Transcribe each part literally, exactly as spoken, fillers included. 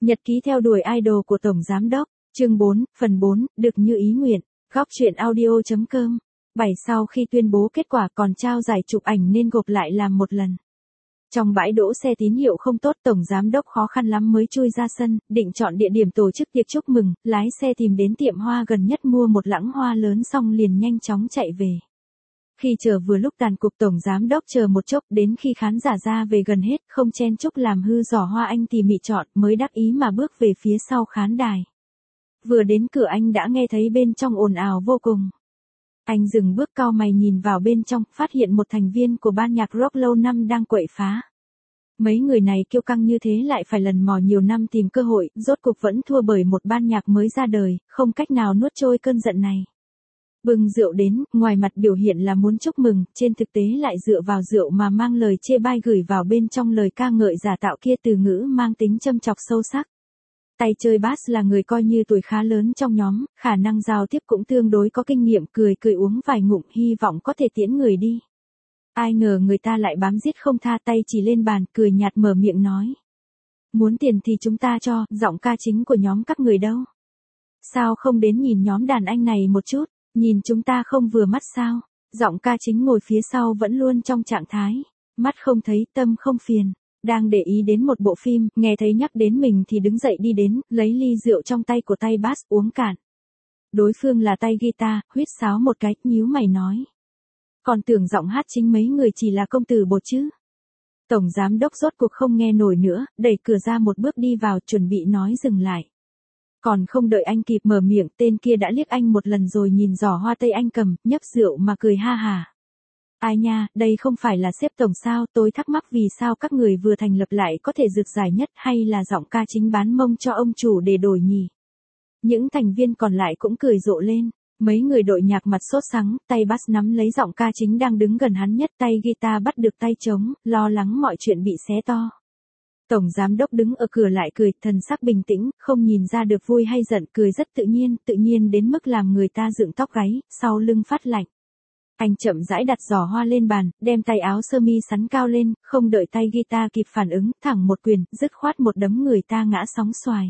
Nhật ký theo đuổi idol của Tổng Giám đốc, chương bốn, phần bốn, được như ý nguyện, góc truyện audio chấm com. bảy Sau khi tuyên bố kết quả còn trao giải chụp ảnh nên gộp lại làm một lần. Trong bãi đỗ xe tín hiệu không tốt, Tổng Giám đốc khó khăn lắm mới chui ra sân, định chọn địa điểm tổ chức tiệc chúc mừng, lái xe tìm đến tiệm hoa gần nhất mua một lẵng hoa lớn xong liền nhanh chóng chạy về. Khi chờ vừa lúc tàn cuộc, Tổng Giám đốc chờ một chốc, đến khi khán giả ra về gần hết, không chen chúc làm hư giỏ hoa anh tỉ mỉ chọn, mới đắc ý mà bước về phía sau khán đài. Vừa đến cửa anh đã nghe thấy bên trong ồn ào vô cùng. Anh dừng bước cau mày nhìn vào bên trong, phát hiện một thành viên của ban nhạc rock lâu năm đang quậy phá. Mấy người này kiêu căng như thế lại phải lần mò nhiều năm tìm cơ hội, rốt cục vẫn thua bởi một ban nhạc mới ra đời, không cách nào nuốt trôi cơn giận này. Bưng rượu đến, ngoài mặt biểu hiện là muốn chúc mừng, trên thực tế lại dựa vào rượu mà mang lời chê bai gửi vào bên trong lời ca ngợi giả tạo kia, từ ngữ mang tính châm chọc sâu sắc. Tay chơi bass là người coi như tuổi khá lớn trong nhóm, khả năng giao tiếp cũng tương đối có kinh nghiệm, cười cười uống vài ngụm hy vọng có thể tiễn người đi. Ai ngờ người ta lại bám giết không tha, tay chỉ lên bàn, cười nhạt mở miệng nói. Muốn tiền thì chúng ta cho, giọng ca chính của nhóm các người đâu? Sao không đến nhìn nhóm đàn anh này một chút, nhìn chúng ta không vừa mắt sao? Giọng ca chính ngồi phía sau vẫn luôn trong trạng thái, mắt không thấy, tâm không phiền. Đang để ý đến một bộ phim, nghe thấy nhắc đến mình thì đứng dậy đi đến, lấy ly rượu trong tay của tay bass uống cạn. Đối phương là tay guitar, huýt sáo một cái, nhíu mày nói. Còn tưởng giọng hát chính mấy người chỉ là công tử bột chứ. Tổng Giám đốc rốt cuộc không nghe nổi nữa, đẩy cửa ra một bước đi vào, chuẩn bị nói dừng lại. Còn không đợi anh kịp mở miệng, tên kia đã liếc anh một lần rồi nhìn giỏ hoa tây anh cầm, nhấp rượu mà cười ha hà. Ai nha, đây không phải là sếp tổng sao, tôi thắc mắc vì sao các người vừa thành lập lại có thể rực giải nhất, hay là giọng ca chính bán mông cho ông chủ để đổi nhỉ? Những thành viên còn lại cũng cười rộ lên, mấy người đội nhạc mặt sốt sắng, tay bass nắm lấy giọng ca chính đang đứng gần hắn nhất, tay guitar bắt được tay trống, lo lắng mọi chuyện bị xé to. Tổng Giám đốc đứng ở cửa lại cười, thần sắc bình tĩnh, không nhìn ra được vui hay giận, cười rất tự nhiên, tự nhiên đến mức làm người ta dựng tóc gáy, sau lưng phát lạnh. Anh chậm rãi đặt giỏ hoa lên bàn, đem tay áo sơ mi sắn cao lên, không đợi tay guitar kịp phản ứng, thẳng một quyền, dứt khoát một đấm người ta ngã sóng xoài.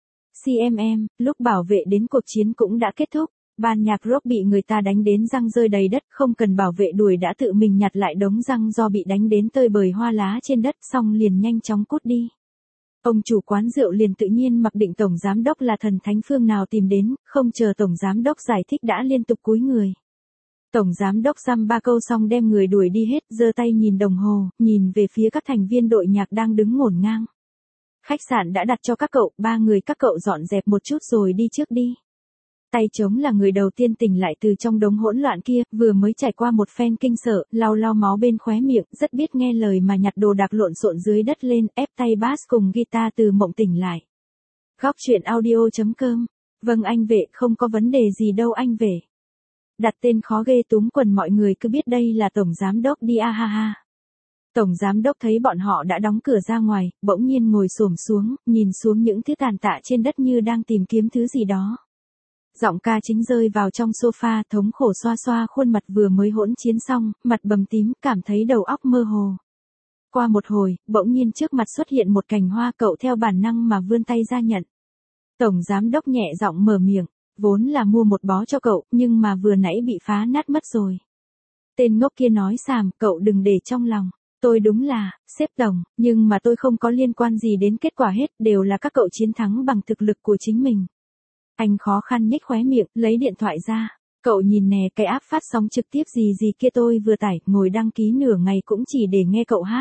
xê em em, lúc bảo vệ đến cuộc chiến cũng đã kết thúc, ban nhạc rock bị người ta đánh đến răng rơi đầy đất, không cần bảo vệ đuổi đã tự mình nhặt lại đống răng do bị đánh đến tơi bời hoa lá trên đất, xong liền nhanh chóng cút đi. Ông chủ quán rượu liền tự nhiên mặc định Tổng Giám đốc là thần thánh phương nào tìm đến, không chờ Tổng Giám đốc giải thích đã liên tục cúi người. Tổng Giám đốc dăm ba câu xong đem người đuổi đi hết, giơ tay nhìn đồng hồ, nhìn về phía các thành viên đội nhạc đang đứng ngổn ngang. Khách sạn đã đặt cho các cậu, ba người các cậu dọn dẹp một chút rồi đi trước đi. Tay trống là người đầu tiên tỉnh lại từ trong đống hỗn loạn kia, vừa mới trải qua một phen kinh sợ, lau lau máu bên khóe miệng, rất biết nghe lời mà nhặt đồ đạc lộn xộn dưới đất lên, ép tay bass cùng guitar từ mộng tỉnh lại. Góc truyện audio chấm com. Vâng anh Vệ, không có vấn đề gì đâu anh Vệ. Đặt tên khó ghê, túm quần mọi người cứ biết đây là Tổng Giám đốc đi a ha ha. Tổng Giám đốc thấy bọn họ đã đóng cửa ra ngoài, bỗng nhiên ngồi xổm xuống, nhìn xuống những thứ tàn tạ trên đất như đang tìm kiếm thứ gì đó. Giọng ca chính rơi vào trong sofa, thống khổ xoa xoa khuôn mặt vừa mới hỗn chiến xong, mặt bầm tím, cảm thấy đầu óc mơ hồ. Qua một hồi, bỗng nhiên trước mặt xuất hiện một cành hoa, cậu theo bản năng mà vươn tay ra nhận. Tổng Giám đốc nhẹ giọng mở miệng. Vốn là mua một bó cho cậu, nhưng mà vừa nãy bị phá nát mất rồi. Tên ngốc kia nói xàm, cậu đừng để trong lòng. Tôi đúng là, sếp tổng, nhưng mà tôi không có liên quan gì đến kết quả hết, đều là các cậu chiến thắng bằng thực lực của chính mình. Anh khó khăn nhếch khóe miệng, lấy điện thoại ra. Cậu nhìn nè, cái app phát sóng trực tiếp gì gì kia tôi vừa tải, ngồi đăng ký nửa ngày cũng chỉ để nghe cậu hát.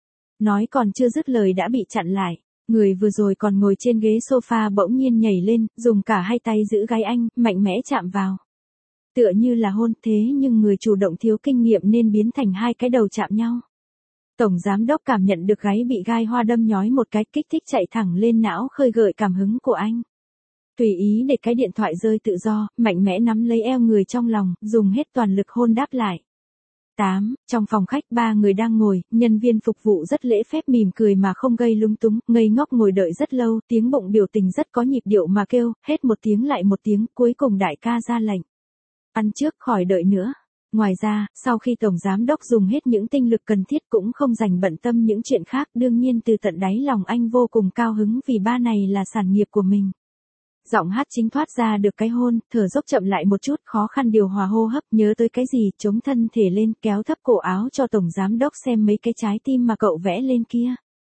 Nói còn chưa dứt lời đã bị chặn lại. Người vừa rồi còn ngồi trên ghế sofa bỗng nhiên nhảy lên, dùng cả hai tay giữ gáy anh, mạnh mẽ chạm vào. Tựa như là hôn, thế nhưng người chủ động thiếu kinh nghiệm nên biến thành hai cái đầu chạm nhau. Tổng Giám đốc cảm nhận được gáy bị gai hoa đâm nhói một cái, kích thích chạy thẳng lên não, khơi gợi cảm hứng của anh. Tùy ý để cái điện thoại rơi tự do, mạnh mẽ nắm lấy eo người trong lòng, dùng hết toàn lực hôn đáp lại. tám. Trong phòng khách ba người đang ngồi, nhân viên phục vụ rất lễ phép mỉm cười mà không gây lúng túng, ngây ngốc ngồi đợi rất lâu, tiếng bụng biểu tình rất có nhịp điệu mà kêu, hết một tiếng lại một tiếng, cuối cùng đại ca ra lệnh. Ăn trước khỏi đợi nữa. Ngoài ra, sau khi Tổng Giám Đốc dùng hết những tinh lực cần thiết cũng không dành bận tâm những chuyện khác, đương nhiên từ tận đáy lòng anh vô cùng cao hứng vì ba này là sản nghiệp của mình. Giọng hát chính thoát ra được cái hôn, thở dốc chậm lại một chút, khó khăn điều hòa hô hấp, nhớ tới cái gì, chống thân thể lên, kéo thấp cổ áo cho Tổng Giám Đốc xem mấy cái trái tim mà cậu vẽ lên kia.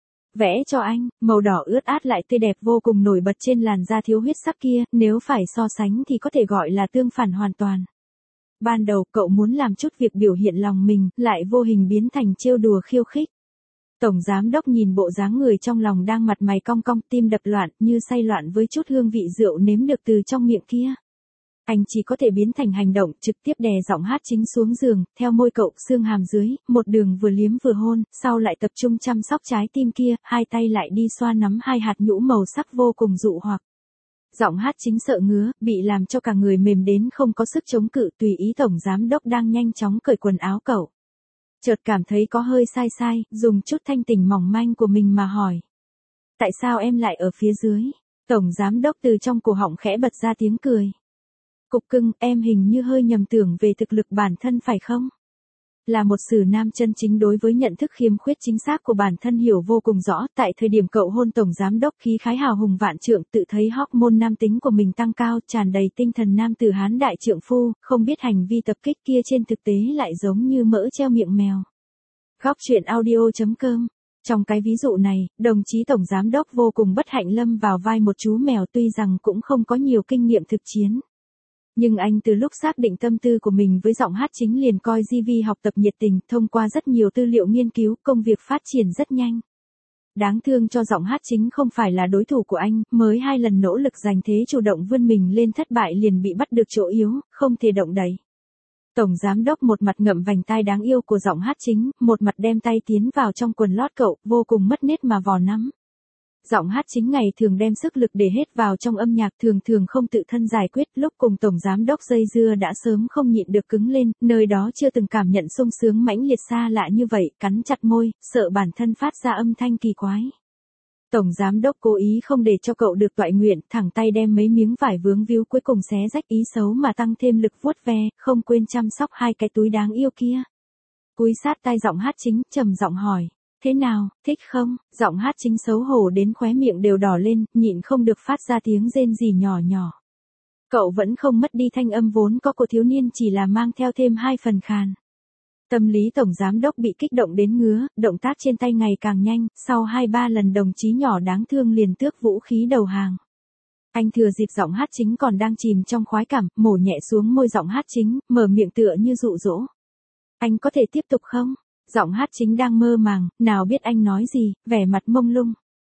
Vẽ cho anh, màu đỏ ướt át lại tươi đẹp vô cùng nổi bật trên làn da thiếu huyết sắc kia, nếu phải so sánh thì có thể gọi là tương phản hoàn toàn. Ban đầu cậu muốn làm chút việc biểu hiện lòng mình, lại vô hình biến thành trêu đùa khiêu khích. Tổng Giám Đốc nhìn bộ dáng người trong lòng đang mặt mày cong cong, tim đập loạn, như say loạn với chút hương vị rượu nếm được từ trong miệng kia. Anh chỉ có thể biến thành hành động, trực tiếp đè giọng hát chính xuống giường, theo môi cậu, xương hàm dưới, một đường vừa liếm vừa hôn, sau lại tập trung chăm sóc trái tim kia, hai tay lại đi xoa nắm hai hạt nhũ màu sắc vô cùng dụ hoặc. Giọng hát chính sợ ngứa, bị làm cho cả người mềm đến không có sức chống cự, tùy ý Tổng Giám Đốc đang nhanh chóng cởi quần áo cậu. Chợt cảm thấy có hơi sai sai, dùng chút thanh tình mỏng manh của mình mà hỏi. Tại sao em lại ở phía dưới? Tổng Giám Đốc từ trong cổ họng khẽ bật ra tiếng cười. Cục cưng, em hình như hơi nhầm tưởng về thực lực bản thân phải không? Là một sử nam chân chính đối với nhận thức khiếm khuyết chính xác của bản thân hiểu vô cùng rõ, tại thời điểm cậu hôn Tổng Giám Đốc khí khái hào hùng vạn trượng, tự thấy hormone nam tính của mình tăng cao, tràn đầy tinh thần nam tử hán đại trượng phu, không biết hành vi tập kích kia trên thực tế lại giống như mỡ treo miệng mèo. Góc truyện audio chấm com. Trong cái ví dụ này, đồng chí Tổng Giám Đốc vô cùng bất hạnh lâm vào vai một chú mèo, tuy rằng cũng không có nhiều kinh nghiệm thực chiến. Nhưng anh từ lúc xác định tâm tư của mình với giọng hát chính liền coi gi vê học tập nhiệt tình, thông qua rất nhiều tư liệu nghiên cứu, công việc phát triển rất nhanh. Đáng thương cho giọng hát chính không phải là đối thủ của anh, mới hai lần nỗ lực giành thế chủ động vươn mình lên thất bại liền bị bắt được chỗ yếu, không thể động đậy. Tổng Giám Đốc một mặt ngậm vành tai đáng yêu của giọng hát chính, một mặt đem tay tiến vào trong quần lót cậu, vô cùng mất nết mà vò nắm. Giọng hát chính ngày thường đem sức lực để hết vào trong âm nhạc, thường thường không tự thân giải quyết, lúc cùng Tổng Giám Đốc dây dưa đã sớm không nhịn được cứng lên, nơi đó chưa từng cảm nhận sung sướng mãnh liệt xa lạ như vậy, cắn chặt môi, sợ bản thân phát ra âm thanh kỳ quái. Tổng Giám Đốc cố ý không để cho cậu được toại nguyện, thẳng tay đem mấy miếng vải vướng víu cuối cùng xé rách, ý xấu mà tăng thêm lực vuốt ve, không quên chăm sóc hai cái túi đáng yêu kia. Cúi sát tai giọng hát chính, trầm giọng hỏi. Thế nào, thích không? Giọng hát chính xấu hổ đến khóe miệng đều đỏ lên, nhịn không được phát ra tiếng rên rỉ nhỏ nhỏ. Cậu vẫn không mất đi thanh âm vốn có của thiếu niên, chỉ là mang theo thêm hai phần khàn. Tâm lý Tổng Giám Đốc bị kích động đến ngứa, động tác trên tay ngày càng nhanh, sau hai ba lần đồng chí nhỏ đáng thương liền tước vũ khí đầu hàng. Anh thừa dịp giọng hát chính còn đang chìm trong khoái cảm, mổ nhẹ xuống môi giọng hát chính, mở miệng tựa như dụ dỗ. Anh có thể tiếp tục không? Giọng hát chính đang mơ màng, nào biết anh nói gì, vẻ mặt mông lung.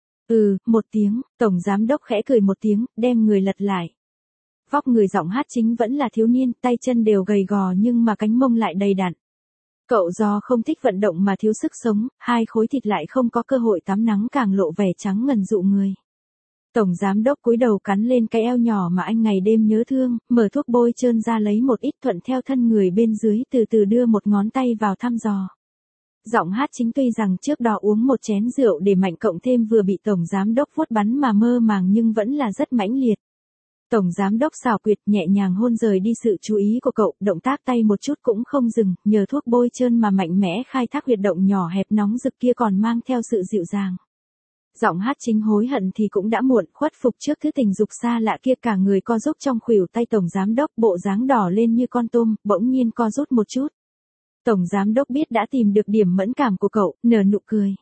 Ừ, một tiếng, Tổng Giám Đốc khẽ cười một tiếng, đem người lật lại. Vóc người giọng hát chính vẫn là thiếu niên, tay chân đều gầy gò nhưng mà cánh mông lại đầy đặn. Cậu do không thích vận động mà thiếu sức sống, hai khối thịt lại không có cơ hội tắm nắng càng lộ vẻ trắng ngần dụ người. Tổng Giám Đốc cúi đầu cắn lên cái eo nhỏ mà anh ngày đêm nhớ thương, mở thuốc bôi trơn ra lấy một ít, thuận theo thân người bên dưới, từ từ đưa một ngón tay vào thăm dò. Giọng hát chính tuy rằng trước đó uống một chén rượu để mạnh cộng thêm vừa bị Tổng Giám Đốc vuốt bắn mà mơ màng nhưng vẫn là rất mãnh liệt. Tổng Giám Đốc xảo quyệt nhẹ nhàng hôn rời đi sự chú ý của cậu, động tác tay một chút cũng không dừng, nhờ thuốc bôi trơn mà mạnh mẽ khai thác huyệt động nhỏ hẹp nóng rực kia còn mang theo sự dịu dàng. Giọng hát chính hối hận thì cũng đã muộn, khuất phục trước thứ tình dục xa lạ kia, cả người co rúm trong khuỷu tay Tổng Giám Đốc, bộ dáng đỏ lên như con tôm, bỗng nhiên co rút một chút. Tổng Giám Đốc biết đã tìm được điểm mẫn cảm của cậu, nở nụ cười.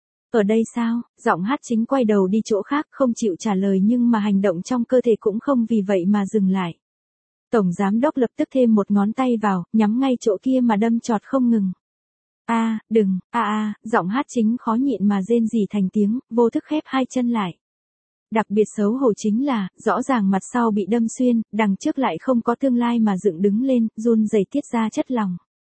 Ở đây sao? Giọng hát chính quay đầu đi chỗ khác, không chịu trả lời nhưng mà hành động trong cơ thể cũng không vì vậy mà dừng lại. Tổng Giám Đốc lập tức thêm một ngón tay vào, nhắm ngay chỗ kia mà đâm chọt không ngừng. A, à, đừng, a à, a, à, giọng hát chính khó nhịn mà rên rỉ thành tiếng, vô thức khép hai chân lại. Đặc biệt xấu hổ chính là, rõ ràng mặt sau bị đâm xuyên, đằng trước lại không có tương lai mà dựng đứng lên, run rẩy tiết ra chất lòng.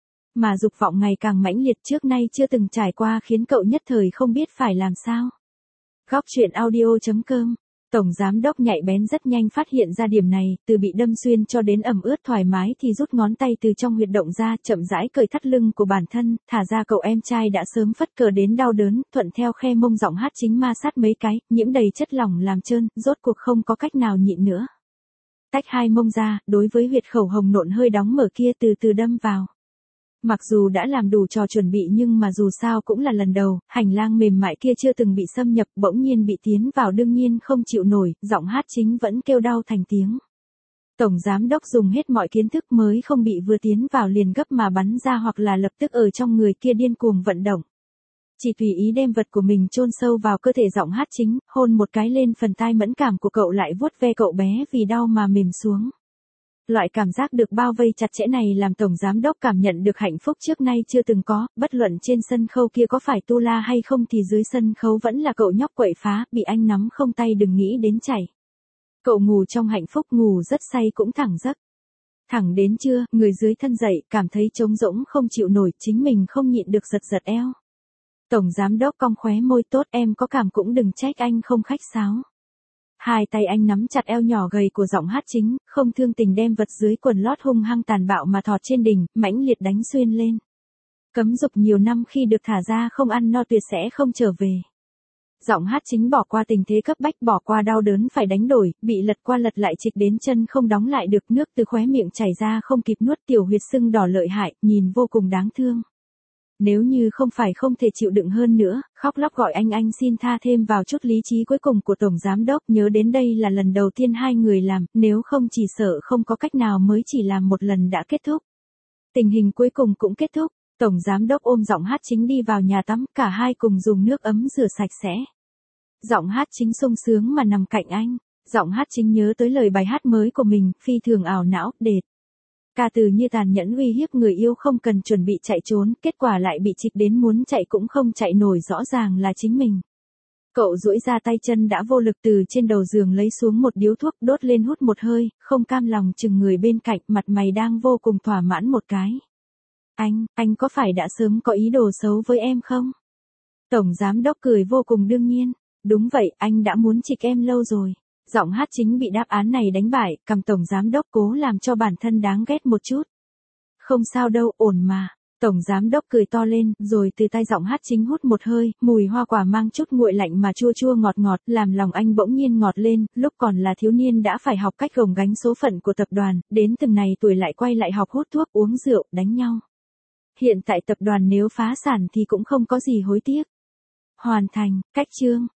Mà dục vọng ngày càng mãnh liệt, trước nay chưa từng trải qua, khiến cậu nhất thời không biết phải làm sao. Góc truyện audio chấm com. Tổng Giám Đốc nhạy bén rất nhanh phát hiện ra điểm này, từ bị đâm xuyên cho đến ẩm ướt thoải mái thì rút ngón tay từ trong huyệt động ra, chậm rãi cởi thắt lưng của bản thân, thả ra cậu em trai đã sớm phất cờ đến đau đớn, thuận theo khe mông giọng hát chính ma sát mấy cái, nhiễm đầy chất lỏng làm trơn, rốt cuộc không có cách nào nhịn nữa. tách hai mông ra, đối với huyệt khẩu hồng nộn hơi đóng mở kia từ từ đâm vào. Mặc dù đã làm đủ trò chuẩn bị nhưng mà dù sao cũng là lần đầu, hành lang mềm mại kia chưa từng bị xâm nhập, bỗng nhiên bị tiến vào đương nhiên không chịu nổi, giọng hát chính vẫn kêu đau thành tiếng. Tổng giám đốc dùng hết mọi kiến thức mới không bị vừa tiến vào liền gấp mà bắn ra hoặc là lập tức ở trong người kia điên cuồng vận động. Chỉ tùy ý đem vật của mình chôn sâu vào cơ thể giọng hát chính, hôn một cái lên phần tai mẫn cảm của cậu lại vuốt ve cậu bé vì đau mà mềm xuống. Loại cảm giác được bao vây chặt chẽ này làm tổng giám đốc cảm nhận được hạnh phúc trước nay chưa từng có, bất luận trên sân khấu kia có phải tu la hay không thì dưới sân khấu vẫn là cậu nhóc quậy phá, bị anh nắm không tay đừng nghĩ đến chảy. Cậu ngủ trong hạnh phúc, ngủ rất say cũng thẳng giấc. Thẳng đến trưa, người dưới thân dậy, cảm thấy trống rỗng không chịu nổi, chính mình không nhịn được giật giật eo. Tổng giám đốc cong khóe môi, tốt em có cảm cũng đừng trách anh không khách sáo. Hai tay anh nắm chặt eo nhỏ gầy của giọng hát chính, không thương tình đem vật dưới quần lót hung hăng tàn bạo mà thọt trên đỉnh, mãnh liệt đánh xuyên lên. Cấm dục nhiều năm khi được thả ra không ăn no tuyệt sẽ không trở về. Giọng hát chính bỏ qua tình thế cấp bách, bỏ qua đau đớn phải đánh đổi, bị lật qua lật lại trịch đến chân không đóng lại được, nước từ khóe miệng chảy ra không kịp nuốt, tiểu huyệt sưng đỏ lợi hại, nhìn vô cùng đáng thương. Nếu như không phải không thể chịu đựng hơn nữa, khóc lóc gọi anh anh xin tha thêm vào chút lý trí cuối cùng của tổng giám đốc, nhớ đến đây là lần đầu tiên hai người làm, nếu không chỉ sợ không có cách nào mới chỉ làm một lần đã kết thúc. Tình hình cuối cùng cũng kết thúc, tổng giám đốc ôm giọng hát chính đi vào nhà tắm, cả hai cùng dùng nước ấm rửa sạch sẽ. Giọng hát chính sung sướng mà nằm cạnh anh, giọng hát chính nhớ tới lời bài hát mới của mình, phi thường ảo não, đệt. Ca từ như tàn nhẫn uy hiếp người yêu không cần chuẩn bị chạy trốn, kết quả lại bị trịch đến muốn chạy cũng không chạy nổi, rõ ràng là chính mình. Cậu duỗi ra tay chân đã vô lực từ trên đầu giường lấy xuống một điếu thuốc đốt lên hút một hơi, không cam lòng chừng người bên cạnh, mặt mày đang vô cùng thỏa mãn một cái. Anh, anh có phải đã sớm có ý đồ xấu với em không? Tổng giám đốc cười vô cùng đương nhiên. Đúng vậy, anh đã muốn trịch em lâu rồi. Giọng hát chính bị đáp án này đánh bại, cầm tổng giám đốc cố làm cho bản thân đáng ghét một chút. Không sao đâu, ổn mà. Tổng giám đốc cười to lên, rồi từ tay giọng hát chính hút một hơi, mùi hoa quả mang chút nguội lạnh mà chua chua ngọt ngọt, làm lòng anh bỗng nhiên ngọt lên, lúc còn là thiếu niên đã phải học cách gồng gánh số phận của tập đoàn, đến từng này tuổi lại quay lại học hút thuốc, uống rượu, đánh nhau. Hiện tại tập đoàn nếu phá sản thì cũng không có gì hối tiếc. Hoàn thành, cách chương.